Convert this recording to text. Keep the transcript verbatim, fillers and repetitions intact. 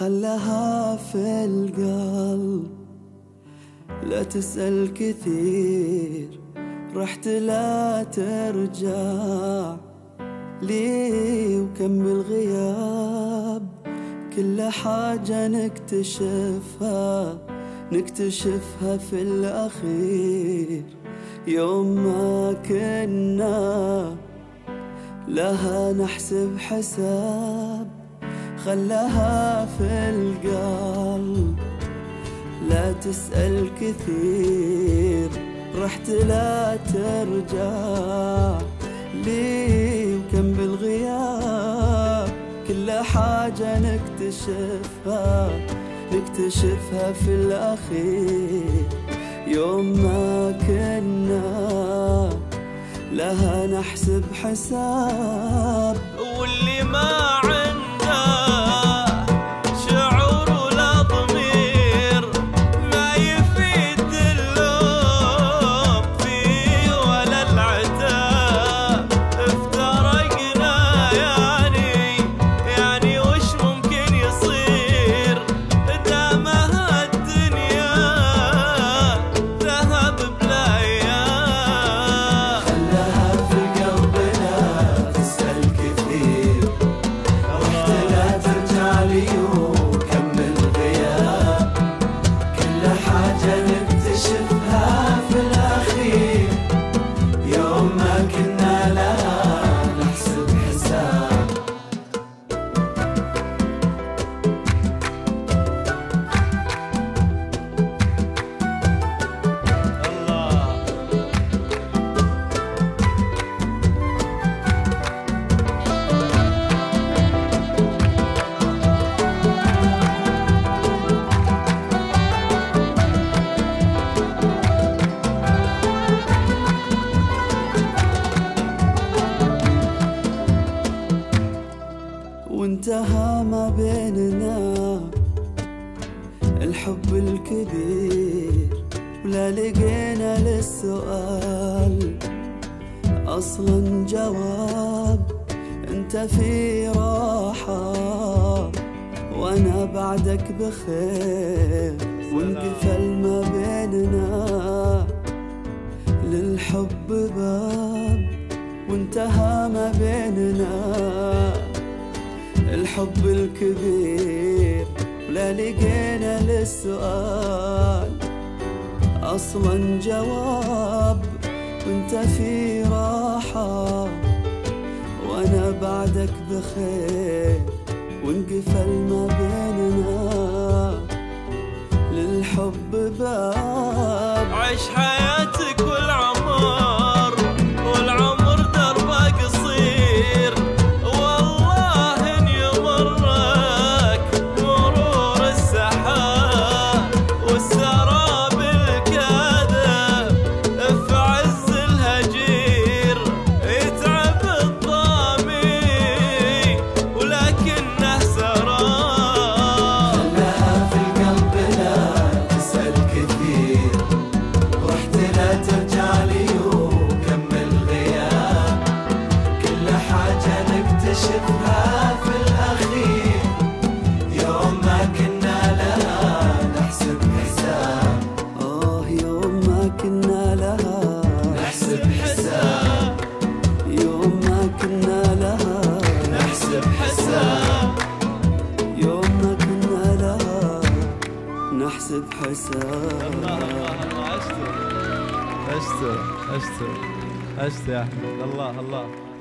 خلها في القلب، لا تسأل كثير، رحت لا ترجع لي، وكمل غياب كل حاجة نكتشفها نكتشفها في الأخير. يوم ما كنا لها نحسب حساب، خلها في القلب، لا تسأل كثير، رحت لا ترجع لي، وكم بالغياب كل حاجة نكتشفها نكتشفها في الأخير. يوم ما كنا لها نحسب حساب، واللي ما وانتهى ما بيننا الحب الكبير، ولا لقينا للسؤال أصلا جواب. انت في راحة وانا بعدك بخير، وانقفل ما بيننا للحب باب، وانتهى ما بيننا الحب الكبير، ولا لقينا للسؤال أصلا جواب. وانت في راحة وانا بعدك بخير، وانقفل ما بيننا للحب باب. عيش حياتك والعمر، والعمر دربه قصير، والله ان يمرك مرور السحاب، والسراب الكاذب في عز الهجير، يتعب الضامي ولكنه سراب. خلها في القلب لا تسأل كثير، رحت لا ترجع لي، وكمل غياب كل حاجة نكتشفها في الأخير. يوم ما كنا لها نحسب حساب، آه يوم ما كنا لها نحسب حساب، يوم ما كنا لها نحسب حساب، يوم ما كنا لها نحسب حساب. الله الله الله، اشتر اشتر اشتر اشتر يا احمد، الله الله.